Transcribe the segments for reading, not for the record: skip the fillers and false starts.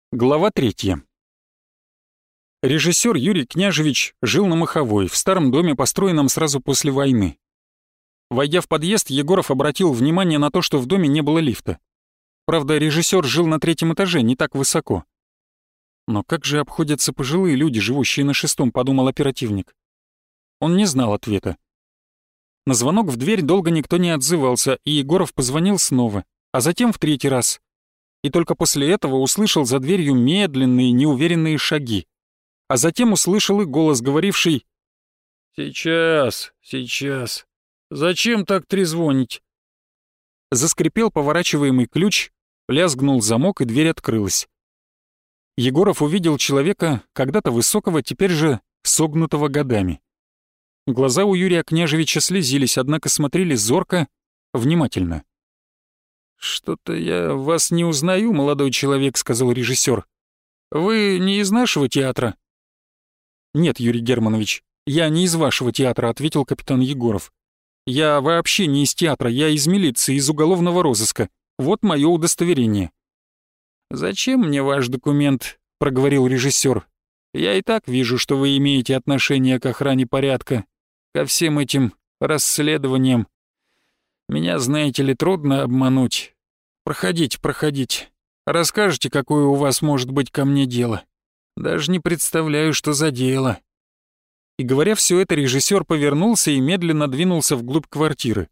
Глава 3. Режиссер Юрий Княжевич жил на Маховой, в старом доме, построенном сразу после войны. Войдя в подъезд, Егоров обратил внимание на то, что в доме не было лифта. Правда, режиссер жил на 3-м этаже, не так высоко. Но как же обходятся пожилые люди, живущие на 6-м, подумал оперативник. Он не знал ответа. На звонок в дверь долго никто не отзывался, и Егоров позвонил снова, а затем в 3-й раз. И только после этого услышал за дверью медленные, неуверенные шаги. А затем услышал и голос, говоривший: «Сейчас. Зачем так трезвонить?» Заскрипел поворачиваемый ключ, лязгнул замок, и дверь открылась. Егоров увидел человека, когда-то высокого, теперь же согнутого годами. Глаза у Юрия Княжевича слезились, однако смотрели зорко, внимательно. «Что-то я вас не узнаю, молодой человек», — сказал режиссер. «Вы не из нашего театра?» «Нет, Юрий Германович, я не из вашего театра», — ответил капитан Егоров. «Я вообще не из театра, я из милиции, из уголовного розыска. Вот мое удостоверение». «Зачем мне ваш документ?» — проговорил режиссер. «Я и так вижу, что вы имеете отношение к охране порядка, ко всем этим расследованиям. Меня, знаете ли, трудно обмануть. Проходите. Расскажете, какое у вас может быть ко мне дело. Даже не представляю, что за дело». И говоря все это, режиссер повернулся и медленно двинулся вглубь квартиры.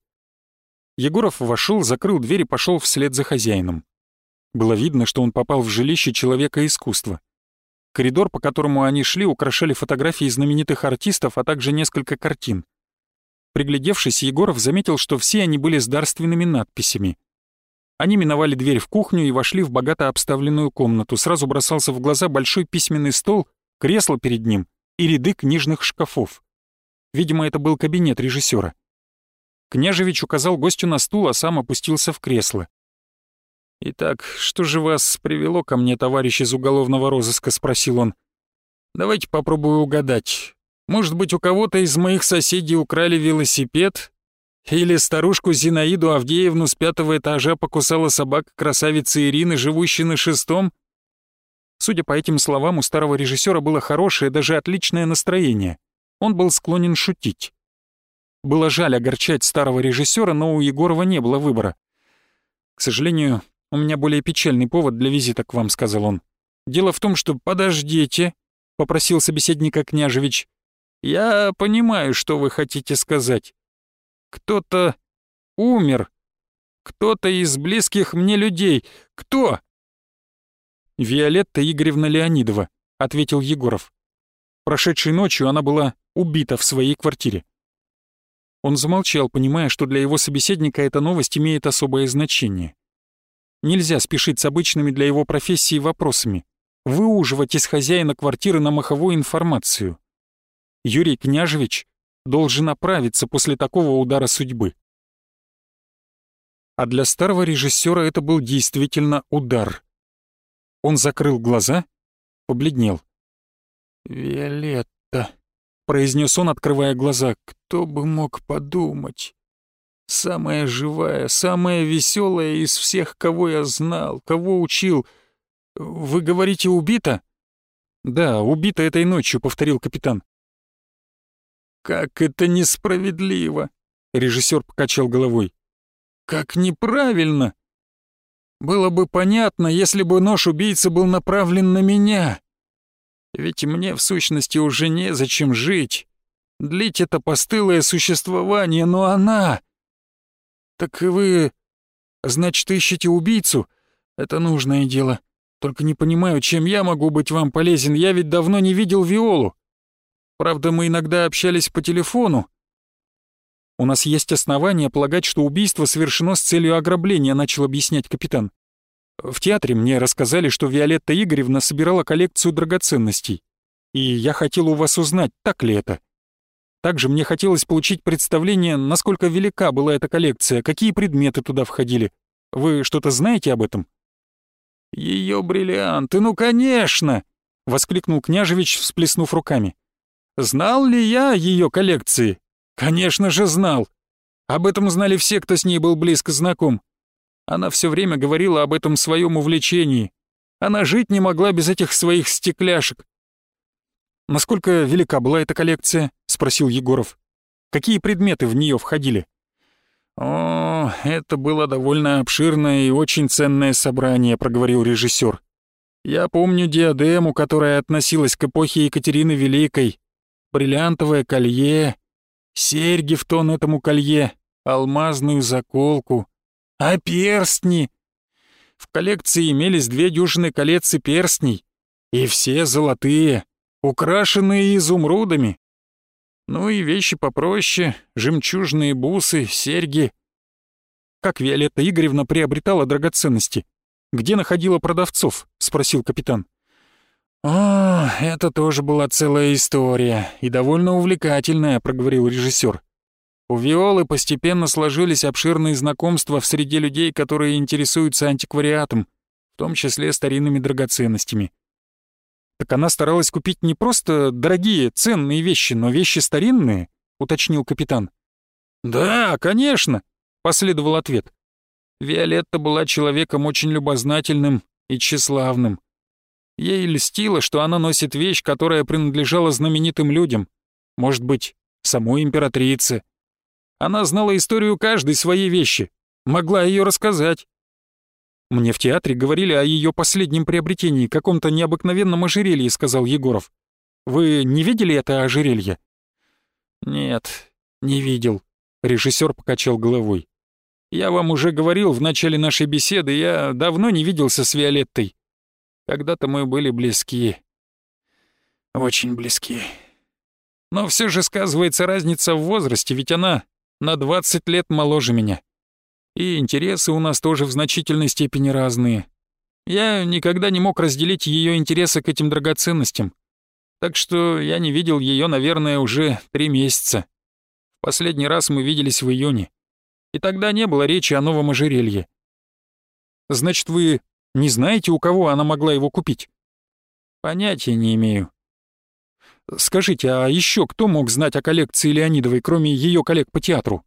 Егоров вошел, закрыл дверь и пошел вслед за хозяином. Было видно, что он попал в жилище человека искусства. Коридор, по которому они шли, украшали фотографии знаменитых артистов, а также несколько картин. Приглядевшись, Егоров заметил, что все они были с дарственными надписями. Они миновали дверь в кухню и вошли в богато обставленную комнату. Сразу бросался в глаза большой письменный стол, кресло перед ним и ряды книжных шкафов. Видимо, это был кабинет режиссера. Княжевич указал гостю на стул, а сам опустился в кресло. «Итак, что же вас привело ко мне, товарищ из уголовного розыска?» — спросил он. «Давайте попробую угадать. Может быть, у кого-то из моих соседей украли велосипед? Или старушку Зинаиду Авдеевну с 5-го этажа покусала собака красавицы Ирины, живущей на 6-м?» Судя по этим словам, у старого режиссера было хорошее, даже отличное настроение. Он был склонен шутить. Было жаль огорчать старого режиссера, но у Егорова не было выбора. «К сожалению, у меня более печальный повод для визита к вам», — сказал он. «Дело в том, что...» «Подождите», — попросил собеседника Княжевич. «Я понимаю, что вы хотите сказать. Кто-то умер. Кто-то из близких мне людей. Кто?» «Виолетта Игоревна Леонидова», — ответил Егоров. «Прошедшей ночью она была убита в своей квартире». Он замолчал, понимая, что для его собеседника эта новость имеет особое значение. Нельзя спешить с обычными для его профессии вопросами, выуживать из хозяина квартиры на Маховой информацию. Юрий Княжевич должен оправиться после такого удара судьбы. А для старого режиссера это был действительно удар. Он закрыл глаза, побледнел. «Виолетта», — произнес он, открывая глаза, — «кто бы мог подумать? Самая живая, самая веселая из всех, кого я знал, кого учил. Вы говорите, убита?» «Да, убита этой ночью», — повторил капитан. «Как это несправедливо!» — режиссер покачал головой. «Как неправильно! Было бы понятно, если бы нож убийцы был направлен на меня. Ведь мне, в сущности, уже незачем жить, длить это постылое существование, но она... Так и вы, значит, ищете убийцу? Это нужное дело. Только не понимаю, чем я могу быть вам полезен, я ведь давно не видел Виолу. Правда, мы иногда общались по телефону. У нас есть основания полагать, что убийство совершено с целью ограбления», — начал объяснять капитан. «В театре мне рассказали, что Виолетта Игоревна собирала коллекцию драгоценностей. И я хотел у вас узнать, так ли это. Также мне хотелось получить представление, насколько велика была эта коллекция, какие предметы туда входили. Вы что-то знаете об этом?» «Её бриллианты, ну конечно!» — воскликнул Княжевич, всплеснув руками. «Знал ли я о её коллекции? Конечно же знал. Об этом знали все, кто с ней был близко знаком. Она все время говорила об этом своем увлечении. Она жить не могла без этих своих стекляшек. «Насколько велика была эта коллекция?» — спросил Егоров. «Какие предметы в нее входили?» «О, это было довольно обширное и очень ценное собрание», — проговорил режиссер. «Я помню диадему, которая относилась к эпохе Екатерины Великой, бриллиантовое колье, серьги в тон этому колье, алмазную заколку, а перстни! В коллекции имелись 2 дюжины колец и перстней, и все золотые, украшенные изумрудами. Ну и вещи попроще, жемчужные бусы, серьги. Как Виолетта Игоревна приобретала драгоценности? Где находила продавцов?» — спросил капитан. «О, это тоже была целая история, и довольно увлекательная», — проговорил режиссер. «У Виолы постепенно сложились обширные знакомства в среде людей, которые интересуются антиквариатом, в том числе старинными драгоценностями. «Так она старалась купить не просто дорогие, ценные вещи, но вещи старинные?» — уточнил капитан. «Да, конечно», — последовал ответ. «Виолетта была человеком очень любознательным и тщеславным. Ей льстило, что она носит вещь, которая принадлежала знаменитым людям, может быть, самой императрице. Она знала историю каждой своей вещи, могла ее рассказать. «Мне в театре говорили о ее последнем приобретении, каком-то необыкновенном ожерелье», — сказал Егоров. «Вы не видели это ожерелье?» «Нет, не видел», — режиссер покачал головой. «Я вам уже говорил в начале нашей беседы, я давно не виделся с Виолеттой. Когда-то мы были близки. Очень близки. Но все же сказывается разница в возрасте, ведь она на 20 лет моложе меня. И интересы у нас тоже в значительной степени разные. Я никогда не мог разделить ее интересы к этим драгоценностям. Так что я не видел ее, наверное, уже 3 месяца. В последний раз мы виделись в июне. И тогда не было речи о новом ожерелье. Значит, вы не знаете, у кого она могла его купить? Понятия не имею. Скажите, а еще кто мог знать о коллекции Леонидовой, кроме ее коллег по театру?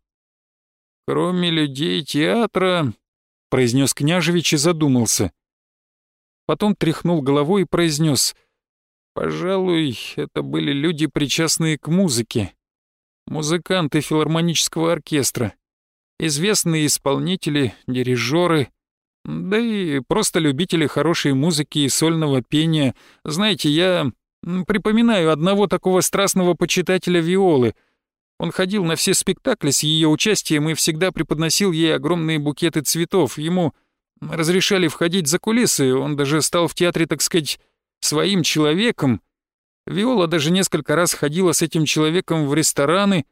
Кроме людей театра, произнес Княжевич и задумался. Потом тряхнул головой и произнес: пожалуй, это были люди, причастные к музыке. Музыканты филармонического оркестра. Известные исполнители, дирижеры, да и просто любители хорошей музыки и сольного пения. Знаете, я припоминаю одного такого страстного почитателя Виолы. Он ходил на все спектакли с ее участием и всегда преподносил ей огромные букеты цветов. Ему разрешали входить за кулисы, он даже стал в театре, так сказать, своим человеком. Виола даже несколько раз ходила с этим человеком в рестораны.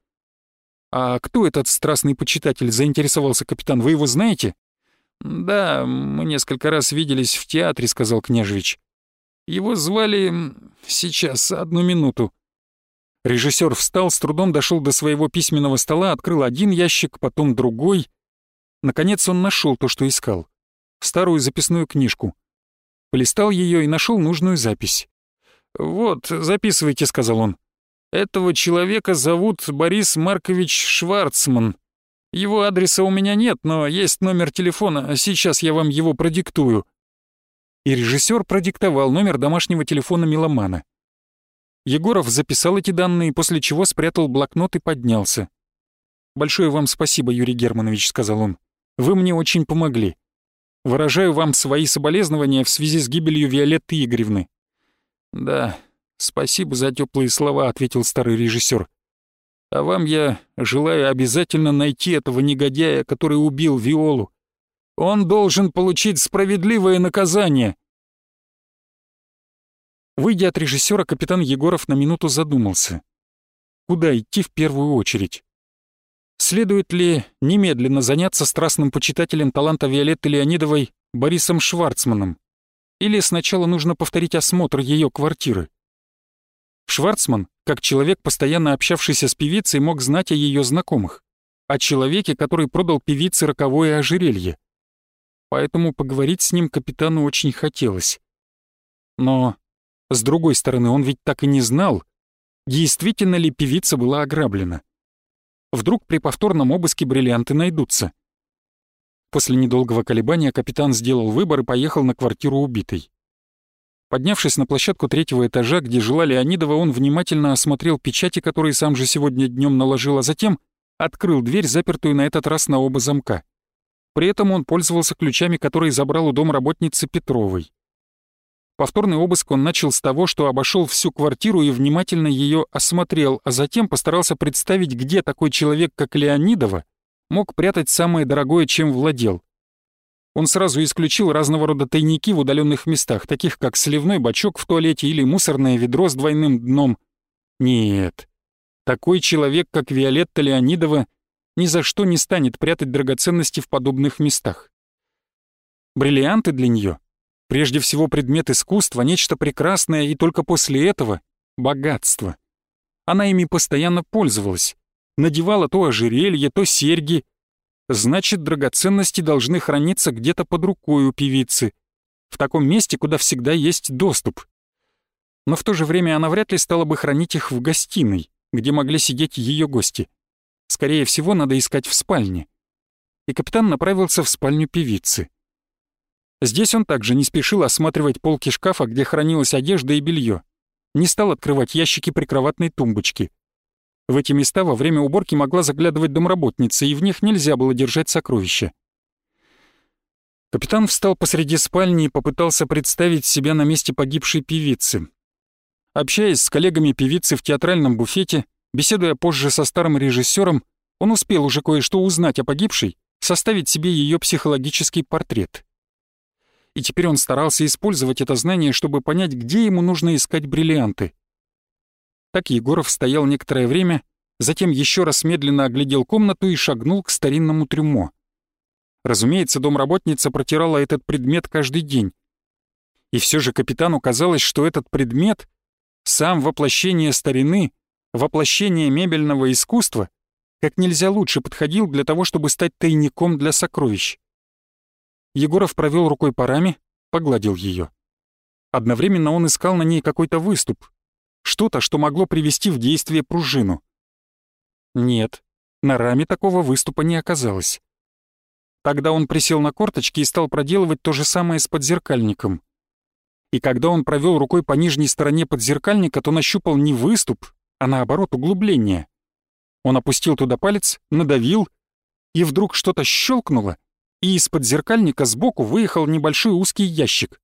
«А кто этот страстный почитатель?» — заинтересовался капитан. «Вы его знаете?» «Да, мы несколько раз виделись в театре», — сказал Княжевич. «Его звали... Сейчас, одну минуту». Режиссер встал, с трудом дошел до своего письменного стола, открыл один ящик, потом другой. Наконец он нашел то, что искал. Старую записную книжку. Полистал ее и нашел нужную запись. «Вот, записывайте», — сказал он. «Этого человека зовут Борис Маркович Шварцман. Его адреса у меня нет, но есть номер телефона, сейчас я вам его продиктую». И режиссер продиктовал номер домашнего телефона меломана. Егоров записал эти данные, после чего спрятал блокнот и поднялся. «Большое вам спасибо, Юрий Германович», — сказал он. «Вы мне очень помогли. Выражаю вам свои соболезнования в связи с гибелью Виолетты Игоревны». «Да, спасибо за теплые слова», — ответил старый режиссер. «А вам я желаю обязательно найти этого негодяя, который убил Виолу. Он должен получить справедливое наказание». Выйдя от режиссера, капитан Егоров на минуту задумался. Куда идти в первую очередь? Следует ли немедленно заняться страстным почитателем таланта Виолетты Леонидовой Борисом Шварцманом? Или сначала нужно повторить осмотр ее квартиры? Шварцман, как человек, постоянно общавшийся с певицей, мог знать о ее знакомых, о человеке, который продал певице роковое ожерелье. Поэтому поговорить с ним капитану очень хотелось. Но, с другой стороны, он ведь так и не знал, действительно ли певица была ограблена. Вдруг при повторном обыске бриллианты найдутся. После недолгого колебания капитан сделал выбор и поехал на квартиру убитой. Поднявшись на площадку 3-го этажа, где жила Леонидова, он внимательно осмотрел печати, которые сам же сегодня днем наложил, а затем открыл дверь, запертую на этот раз на оба замка. При этом он пользовался ключами, которые забрал у домработницы Петровой. Повторный обыск он начал с того, что обошел всю квартиру и внимательно ее осмотрел, а затем постарался представить, где такой человек, как Леонидова, мог прятать самое дорогое, чем владел. Он сразу исключил разного рода тайники в удаленных местах, таких как сливной бачок в туалете или мусорное ведро с двойным дном. Нет, такой человек, как Виолетта Леонидова, ни за что не станет прятать драгоценности в подобных местах. Бриллианты для нее — прежде всего предмет искусства, нечто прекрасное, и только после этого — богатство. Она ими постоянно пользовалась, надевала то ожерелье, то серьги. Значит, драгоценности должны храниться где-то под рукой у певицы, в таком месте, куда всегда есть доступ. Но в то же время она вряд ли стала бы хранить их в гостиной, где могли сидеть ее гости. Скорее всего, надо искать в спальне. И капитан направился в спальню певицы. Здесь он также не спешил осматривать полки шкафа, где хранилась одежда и белье. Не стал открывать ящики прикроватной тумбочки. В эти места во время уборки могла заглядывать домработница, и в них нельзя было держать сокровища. Капитан встал посреди спальни и попытался представить себя на месте погибшей певицы. Общаясь с коллегами певицы в театральном буфете, беседуя позже со старым режиссером, он успел уже кое-что узнать о погибшей, составить себе ее психологический портрет. И теперь он старался использовать это знание, чтобы понять, где ему нужно искать бриллианты. Так Егоров стоял некоторое время, затем еще раз медленно оглядел комнату и шагнул к старинному трюмо. Разумеется, домработница протирала этот предмет каждый день. И все же капитану казалось, что этот предмет — сам воплощение старины, воплощение мебельного искусства, как нельзя лучше подходил для того, чтобы стать тайником для сокровищ. Егоров провел рукой по раме, погладил ее. Одновременно он искал на ней какой-то выступ, что-то, что могло привести в действие пружину. Нет, на раме такого выступа не оказалось. Тогда он присел на корточки и стал проделывать то же самое с подзеркальником. И когда он провел рукой по нижней стороне подзеркальника, то нащупал не выступ, а наоборот углубление. Он опустил туда палец, надавил, и вдруг что-то щелкнуло, и из подзеркальника сбоку выехал небольшой узкий ящик.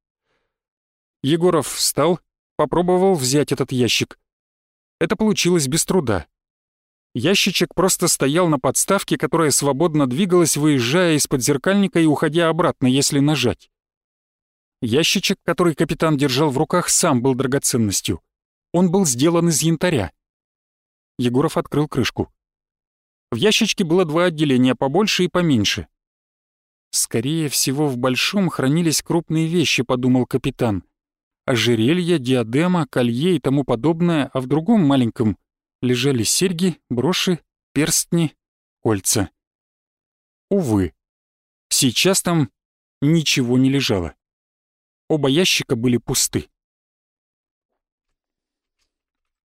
Егоров встал, попробовал взять этот ящик. Это получилось без труда. Ящичек просто стоял на подставке, которая свободно двигалась, выезжая из подзеркальника и уходя обратно, если нажать. Ящичек, который капитан держал в руках, сам был драгоценностью. Он был сделан из янтаря. Егоров открыл крышку. В ящичке было 2 отделения, побольше и поменьше. «Скорее всего, в большом хранились крупные вещи», — подумал капитан. «Ожерелье, диадема, колье и тому подобное, а в другом маленьком лежали серьги, броши, перстни, кольца». Увы, сейчас там ничего не лежало. Оба ящика были пусты.